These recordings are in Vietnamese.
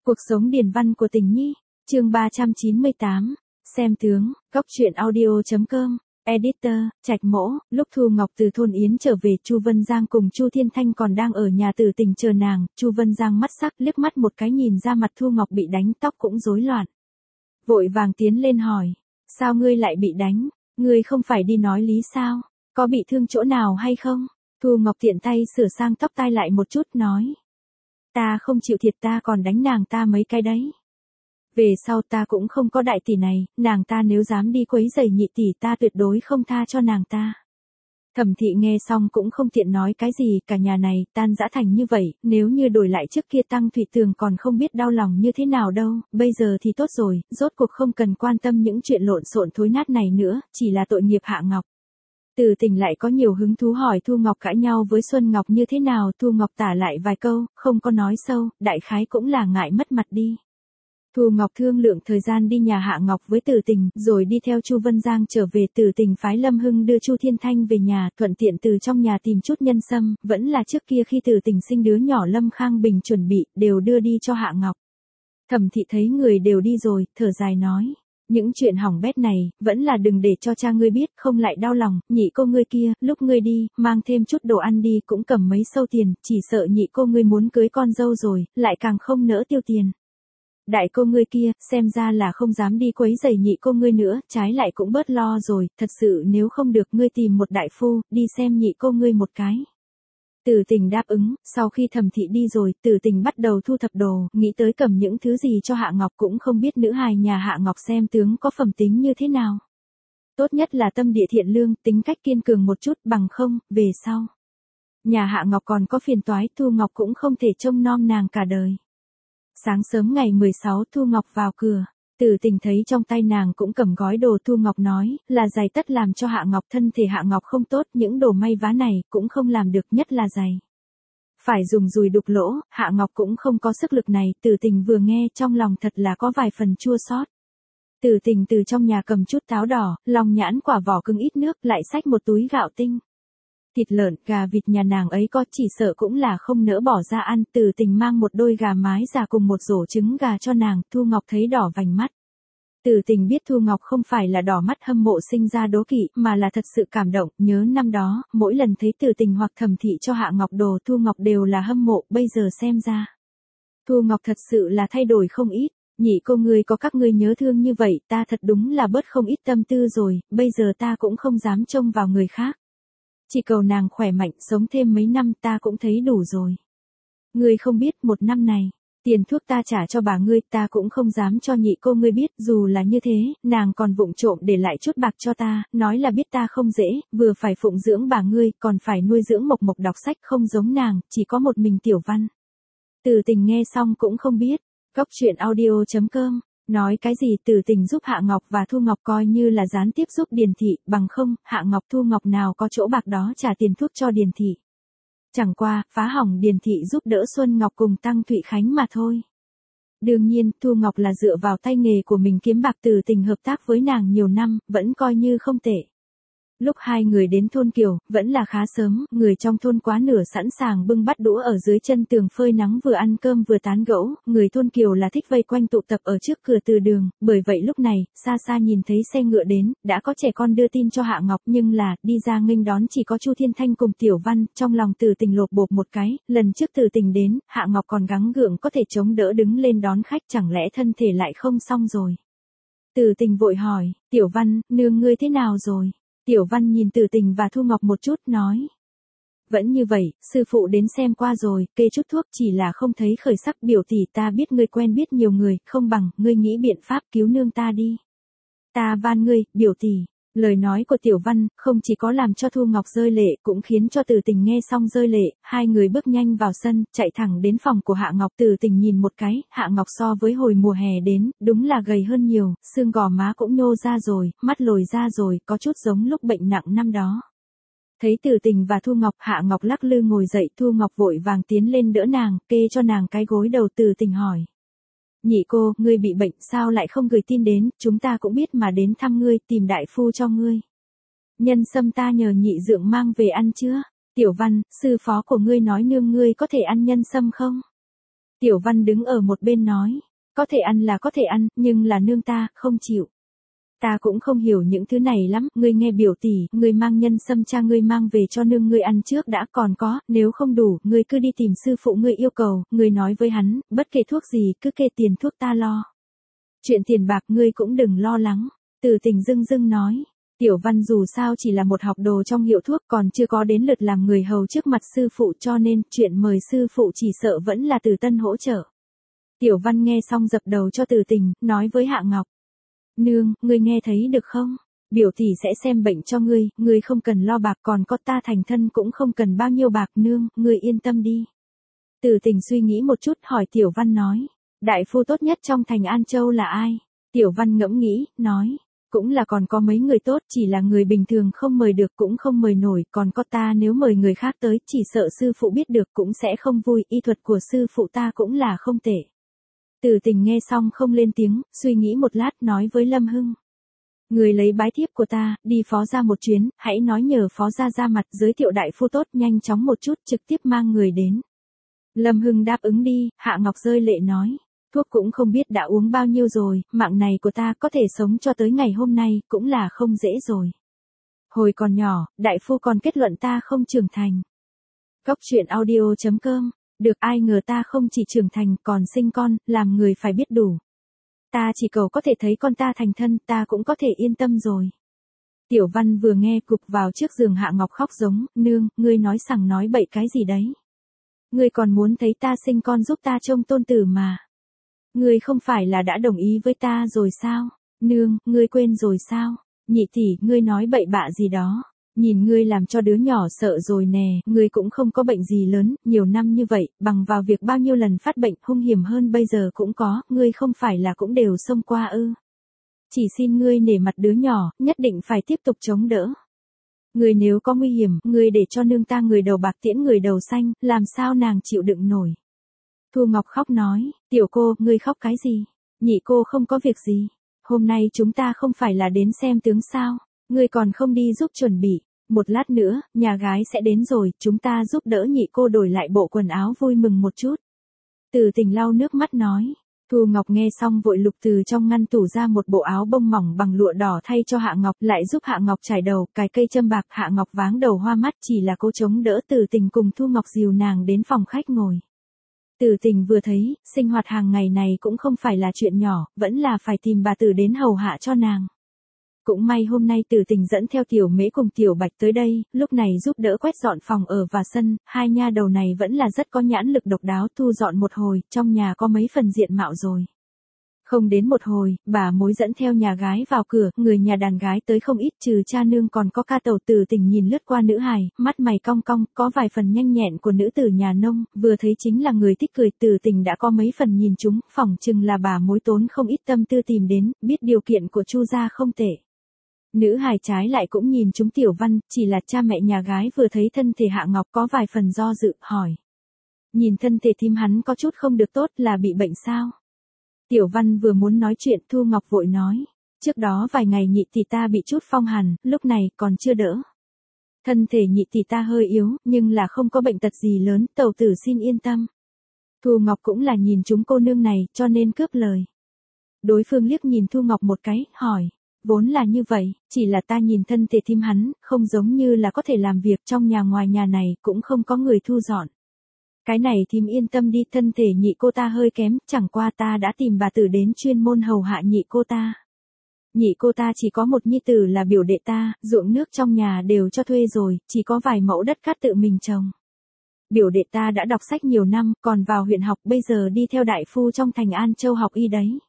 Cuộc sống điển văn của Tình Nhi, chương 398, xem tướng, góc truyện audio.com, editor, Trạch Mỗ. Lúc Thu Ngọc từ thôn Yến trở về, Chu Vân Giang cùng Chu Thiên Thanh còn đang ở nhà Tử Tình chờ nàng. Chu Vân Giang mắt sắc liếc mắt một cái nhìn ra mặt Thu Ngọc bị đánh, tóc cũng rối loạn. Vội vàng tiến lên hỏi, sao ngươi lại bị đánh, ngươi không phải đi nói lý sao, có bị thương chỗ nào hay không? Thu Ngọc tiện tay sửa sang tóc tai lại một chút nói. Ta không chịu thiệt, ta còn đánh nàng ta mấy cái đấy. Về sau ta cũng không có đại tỷ này, nàng ta nếu dám đi quấy rầy nhị tỷ ta tuyệt đối không tha cho nàng ta. Thẩm Thị nghe xong cũng không tiện nói cái gì, cả nhà này tan rã thành như vậy, nếu như đổi lại trước kia Tăng Thụy Tường còn không biết đau lòng như thế nào đâu, bây giờ thì tốt rồi, rốt cuộc không cần quan tâm những chuyện lộn xộn thối nát này nữa, chỉ là tội nghiệp Hạ Ngọc. Từ Tình lại có nhiều hứng thú hỏi Thu Ngọc cãi nhau với Xuân Ngọc như thế nào, Thu Ngọc tả lại vài câu, không có nói sâu, đại khái cũng là ngại mất mặt đi. Thu Ngọc thương lượng thời gian đi nhà Hạ Ngọc với Từ Tình, rồi đi theo Chu Vân Giang trở về. Từ Tình phái Lâm Hưng đưa Chu Thiên Thanh về nhà, thuận tiện từ trong nhà tìm chút nhân sâm, vẫn là trước kia khi Từ Tình sinh đứa nhỏ Lâm Khang Bình chuẩn bị, đều đưa đi cho Hạ Ngọc. Thẩm Thị thấy người đều đi rồi, thở dài nói. Những chuyện hỏng bét này, vẫn là đừng để cho cha ngươi biết, không lại đau lòng. Nhị cô ngươi kia, lúc ngươi đi, mang thêm chút đồ ăn đi, cũng cầm mấy sâu tiền, chỉ sợ nhị cô ngươi muốn cưới con dâu rồi, lại càng không nỡ tiêu tiền. Đại cô ngươi kia, xem ra là không dám đi quấy rầy nhị cô ngươi nữa, trái lại cũng bớt lo rồi, thật sự nếu không được ngươi tìm một đại phu, đi xem nhị cô ngươi một cái. Từ Tình đáp ứng, sau khi Thẩm Thị đi rồi, Từ Tình bắt đầu thu thập đồ, nghĩ tới cầm những thứ gì cho Hạ Ngọc, cũng không biết nữ hài nhà Hạ Ngọc xem tướng có phẩm tính như thế nào. Tốt nhất là tâm địa thiện lương, tính cách kiên cường một chút, bằng không, về sau. Nhà Hạ Ngọc còn có phiền toái, Thu Ngọc cũng không thể trông nom nàng cả đời. Sáng sớm ngày 16 Thu Ngọc vào cửa. Từ Tình thấy trong tay nàng cũng cầm gói đồ, Thu Ngọc nói, là giày tất làm cho Hạ Ngọc, thân thể Hạ Ngọc không tốt, những đồ may vá này cũng không làm được, nhất là giày. Phải dùng dùi đục lỗ, Hạ Ngọc cũng không có sức lực này. Từ Tình vừa nghe trong lòng thật là có vài phần chua xót. Từ Tình từ trong nhà cầm chút táo đỏ, lòng nhãn, quả vỏ cứng ít nước, lại xách một túi gạo tinh. Thịt lợn, gà vịt nhà nàng ấy có, chỉ sợ cũng là không nỡ bỏ ra ăn. Từ Tình mang một đôi gà mái già cùng một rổ trứng gà cho nàng, Thu Ngọc thấy đỏ vành mắt. Từ Tình biết Thu Ngọc không phải là đỏ mắt hâm mộ sinh ra đố kỵ, mà là thật sự cảm động, nhớ năm đó, mỗi lần thấy Từ Tình hoặc Thẩm Thị cho Hạ Ngọc đồ, Thu Ngọc đều là hâm mộ, bây giờ xem ra. Thu Ngọc thật sự là thay đổi không ít, nhị cô ngươi có các ngươi nhớ thương như vậy, ta thật đúng là bớt không ít tâm tư rồi, bây giờ ta cũng không dám trông vào người khác. Chỉ cầu nàng khỏe mạnh, sống thêm mấy năm ta cũng thấy đủ rồi. Ngươi không biết, một năm này, tiền thuốc ta trả cho bà ngươi, ta cũng không dám cho nhị cô ngươi biết, dù là như thế, nàng còn vụng trộm để lại chút bạc cho ta, nói là biết ta không dễ, vừa phải phụng dưỡng bà ngươi, còn phải nuôi dưỡng Mộc Mộc đọc sách, không giống nàng, chỉ có một mình Tiểu Văn. Từ Tình nghe xong cũng không biết, góc truyện audio.com. Nói cái gì. Từ Tình giúp Hạ Ngọc và Thu Ngọc coi như là gián tiếp giúp Điền Thị, bằng không, Hạ Ngọc Thu Ngọc nào có chỗ bạc đó trả tiền thuốc cho Điền Thị. Chẳng qua, phá hỏng Điền Thị giúp đỡ Xuân Ngọc cùng Tăng Thụy Khánh mà thôi. Đương nhiên, Thu Ngọc là dựa vào tay nghề của mình kiếm bạc. Từ Tình hợp tác với nàng nhiều năm, vẫn coi như không tệ. Lúc hai người đến thôn Kiều, vẫn là khá sớm, người trong thôn quá nửa sẵn sàng bưng bát đũa ở dưới chân tường phơi nắng, vừa ăn cơm vừa tán gẫu. Người thôn Kiều là thích vây quanh tụ tập ở trước cửa từ đường, bởi vậy lúc này, xa xa nhìn thấy xe ngựa đến, đã có trẻ con đưa tin cho Hạ Ngọc, nhưng là, đi ra nghênh đón chỉ có Chu Thiên Thanh cùng Tiểu Văn. Trong lòng Từ Tình lột bột một cái, lần trước Từ Tình đến, Hạ Ngọc còn gắng gượng có thể chống đỡ đứng lên đón khách, chẳng lẽ thân thể lại không xong rồi. Từ Tình vội hỏi, Tiểu Văn, nương ngươi thế nào rồi? Tiểu Văn nhìn Từ Tình và Thu Ngọc một chút, nói. Vẫn như vậy, sư phụ đến xem qua rồi, kê chút thuốc, chỉ là không thấy khởi sắc. Biểu tỷ, ta biết ngươi quen biết nhiều người, không bằng, ngươi nghĩ biện pháp cứu nương ta đi. Ta van ngươi, biểu tỷ. Lời nói của Tiểu Văn, không chỉ có làm cho Thu Ngọc rơi lệ, cũng khiến cho Từ Tình nghe xong rơi lệ. Hai người bước nhanh vào sân, chạy thẳng đến phòng của Hạ Ngọc. Từ Tình nhìn một cái, Hạ Ngọc so với hồi mùa hè đến, đúng là gầy hơn nhiều, xương gò má cũng nhô ra rồi, mắt lồi ra rồi, có chút giống lúc bệnh nặng năm đó. Thấy Từ Tình và Thu Ngọc, Hạ Ngọc lắc lư ngồi dậy, Thu Ngọc vội vàng tiến lên đỡ nàng, kê cho nàng cái gối đầu. Từ Tình hỏi. Nhị cô, ngươi bị bệnh, sao lại không gửi tin đến, chúng ta cũng biết mà đến thăm ngươi, tìm đại phu cho ngươi. Nhân sâm ta nhờ nhị dượng mang về ăn chưa? Tiểu Văn, sư phó của ngươi nói nương ngươi có thể ăn nhân sâm không? Tiểu Văn đứng ở một bên nói, có thể ăn là có thể ăn, nhưng là nương ta, không chịu. Ta cũng không hiểu những thứ này lắm, ngươi nghe biểu tỷ, ngươi mang nhân sâm cha ngươi mang về cho nương ngươi ăn trước đã, còn có, nếu không đủ, ngươi cứ đi tìm sư phụ ngươi yêu cầu, ngươi nói với hắn, bất kể thuốc gì, cứ kê tiền thuốc ta lo. Chuyện tiền bạc ngươi cũng đừng lo lắng, Từ Tình dưng dưng nói. Tiểu Văn dù sao chỉ là một học đồ trong hiệu thuốc còn chưa có đến lượt làm người hầu trước mặt sư phụ cho nên chuyện mời sư phụ chỉ sợ vẫn là Từ Tân hỗ trợ. Tiểu Văn nghe xong dập đầu cho Từ Tình, nói với Hạ Ngọc. Nương, ngươi nghe thấy được không? Biểu tỷ sẽ xem bệnh cho ngươi không cần lo bạc còn có ta thành thân cũng không cần bao nhiêu bạc nương, ngươi yên tâm đi. Từ Tình suy nghĩ một chút hỏi Tiểu Văn nói. Đại phu tốt nhất trong thành An Châu là ai? Tiểu Văn ngẫm nghĩ, nói. Cũng là còn có mấy người tốt, chỉ là người bình thường không mời được cũng không mời nổi, còn có ta nếu mời người khác tới, chỉ sợ sư phụ biết được cũng sẽ không vui, y thuật của sư phụ ta cũng là không tệ. Từ Tình nghe xong không lên tiếng, suy nghĩ một lát nói với Lâm Hưng. Người lấy bái thiếp của ta, đi phó gia một chuyến, hãy nói nhờ phó gia ra mặt giới thiệu đại phu tốt nhanh chóng một chút trực tiếp mang người đến. Lâm Hưng đáp ứng đi, Hạ Ngọc rơi lệ nói. Thuốc cũng không biết đã uống bao nhiêu rồi, mạng này của ta có thể sống cho tới ngày hôm nay, cũng là không dễ rồi. Hồi còn nhỏ, đại phu còn kết luận ta không trưởng thành. Cóc truyện audio.com, được ai ngờ ta không chỉ trưởng thành còn sinh con, làm người phải biết đủ. Ta chỉ cầu có thể thấy con ta thành thân, ta cũng có thể yên tâm rồi. Tiểu Văn vừa nghe cục vào trước giường Hạ Ngọc khóc giống, nương, ngươi nói sằng nói bậy cái gì đấy. Ngươi còn muốn thấy ta sinh con giúp ta trông tôn tử mà. Ngươi không phải là đã đồng ý với ta rồi sao? Nương, ngươi quên rồi sao? Nhị tỷ, ngươi nói bậy bạ gì đó. Nhìn ngươi làm cho đứa nhỏ sợ rồi nè, ngươi cũng không có bệnh gì lớn, nhiều năm như vậy, bằng vào việc bao nhiêu lần phát bệnh hung hiểm hơn bây giờ cũng có, ngươi không phải là cũng đều xông qua ư. Chỉ xin ngươi nể mặt đứa nhỏ, nhất định phải tiếp tục chống đỡ. Ngươi nếu có nguy hiểm, ngươi để cho nương ta người đầu bạc tiễn người đầu xanh, làm sao nàng chịu đựng nổi. Thu Ngọc khóc nói, tiểu cô, ngươi khóc cái gì? Nhị cô không có việc gì. Hôm nay chúng ta không phải là đến xem tướng sao? Ngươi còn không đi giúp chuẩn bị. Một lát nữa, nhà gái sẽ đến rồi, chúng ta giúp đỡ nhị cô đổi lại bộ quần áo vui mừng một chút. Từ Tình lau nước mắt nói. Thu Ngọc nghe xong vội lục từ trong ngăn tủ ra một bộ áo bông mỏng bằng lụa đỏ thay cho Hạ Ngọc, lại giúp Hạ Ngọc trải đầu, cài cây châm bạc. Hạ Ngọc váng đầu hoa mắt, chỉ là cô chống đỡ Từ Tình cùng Thu Ngọc dìu nàng đến phòng khách ngồi. Từ Tình vừa thấy, sinh hoạt hàng ngày này cũng không phải là chuyện nhỏ, vẫn là phải tìm bà Tử đến hầu hạ cho nàng. Cũng may hôm nay Từ Tình dẫn theo Tiểu Mễ cùng Tiểu Bạch tới đây, lúc này giúp đỡ quét dọn phòng ở và sân, hai nha đầu này vẫn là rất có nhãn lực độc đáo, thu dọn một hồi, trong nhà có mấy phần diện mạo rồi. Không đến một hồi, bà mối dẫn theo nhà gái vào cửa, người nhà đàn gái tới không ít trừ cha nương còn có ca tẩu. Từ Tình nhìn lướt qua nữ hài, mắt mày cong cong, có vài phần nhanh nhẹn của nữ tử nhà nông, vừa thấy chính là người thích cười. Từ Tình đã có mấy phần nhìn chúng, phỏng chừng là bà mối tốn không ít tâm tư tìm đến, biết điều kiện của Chu gia không tệ. Nữ hài trái lại cũng nhìn chúng Tiểu Văn, chỉ là cha mẹ nhà gái vừa thấy thân thể Hạ Ngọc có vài phần do dự, hỏi. Nhìn thân thể thím hắn có chút không được tốt, là bị bệnh sao? Tiểu Văn vừa muốn nói chuyện, Thu Ngọc vội nói. Trước đó vài ngày nhị tỷ ta bị chút phong hàn, lúc này còn chưa đỡ. Thân thể nhị tỷ ta hơi yếu, nhưng là không có bệnh tật gì lớn, tẩu tử xin yên tâm. Thu Ngọc cũng là nhìn chúng cô nương này, cho nên cướp lời. Đối phương liếc nhìn Thu Ngọc một cái, hỏi. Vốn là như vậy, chỉ là ta nhìn thân thể thím hắn, không giống như là có thể làm việc trong nhà ngoài nhà này, cũng không có người thu dọn. Cái này thím yên tâm đi, thân thể nhị cô ta hơi kém, chẳng qua ta đã tìm bà Tử đến chuyên môn hầu hạ nhị cô ta. Nhị cô ta chỉ có một nhi tử là biểu đệ ta, ruộng nước trong nhà đều cho thuê rồi, chỉ có vài mẫu đất cát tự mình trồng. Biểu đệ ta đã đọc sách nhiều năm, còn vào huyện học, bây giờ đi theo đại phu trong thành An Châu học y đấy.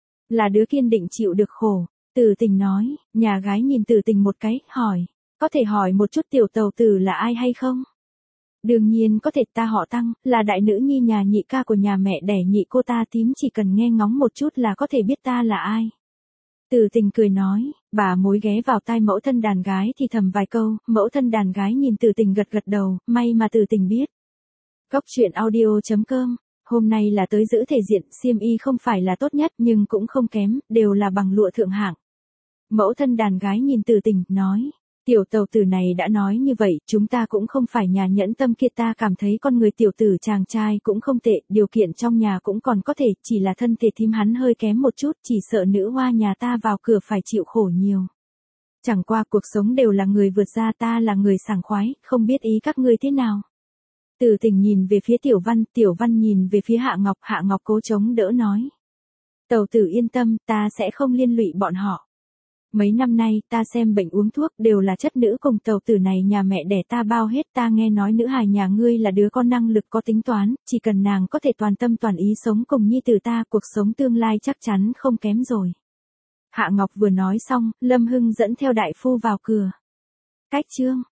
Là đứa kiên định chịu được khổ. Từ Tình nói, nhà gái nhìn Từ Tình một cái, hỏi, có thể hỏi một chút tiểu tàu tử là ai hay không? Đương nhiên có thể, ta họ Tăng, là đại nữ nhi nhà nhị ca của nhà mẹ đẻ nhị cô ta, tím chỉ cần nghe ngóng một chút là có thể biết ta là ai. Từ Tình cười nói, bà mối ghé vào tai mẫu thân đàn gái thì thầm vài câu, mẫu thân đàn gái nhìn Từ Tình gật gật đầu, may mà Từ Tình biết. Cóc truyện audio.com, hôm nay là tới giữ thể diện, xiêm y không phải là tốt nhất nhưng cũng không kém, đều là bằng lụa thượng hạng. Mẫu thân đàn gái nhìn Từ Tình, nói, Tiểu tàu tử này đã nói như vậy, chúng ta cũng không phải nhà nhẫn tâm kia, ta cảm thấy con người tiểu tử chàng trai cũng không tệ, điều kiện trong nhà cũng còn có thể, chỉ là thân thể thím hắn hơi kém một chút, chỉ sợ nữ hoa nhà ta vào cửa phải chịu khổ nhiều. Chẳng qua cuộc sống đều là người vượt ra, ta là người sảng khoái, không biết ý các ngươi thế nào. Từ Tình nhìn về phía Tiểu Văn nhìn về phía Hạ Ngọc cố chống đỡ nói. Tàu tử yên tâm, ta sẽ không liên lụy bọn họ. Mấy năm nay, ta xem bệnh uống thuốc đều là chất nữ cùng tàu tử này nhà mẹ đẻ ta bao hết, ta nghe nói nữ hài nhà ngươi là đứa con năng lực có tính toán, chỉ cần nàng có thể toàn tâm toàn ý sống cùng nhi tử ta, cuộc sống tương lai chắc chắn không kém rồi. Hạ Ngọc vừa nói xong, Lâm Hưng dẫn theo đại phu vào cửa. Cách chương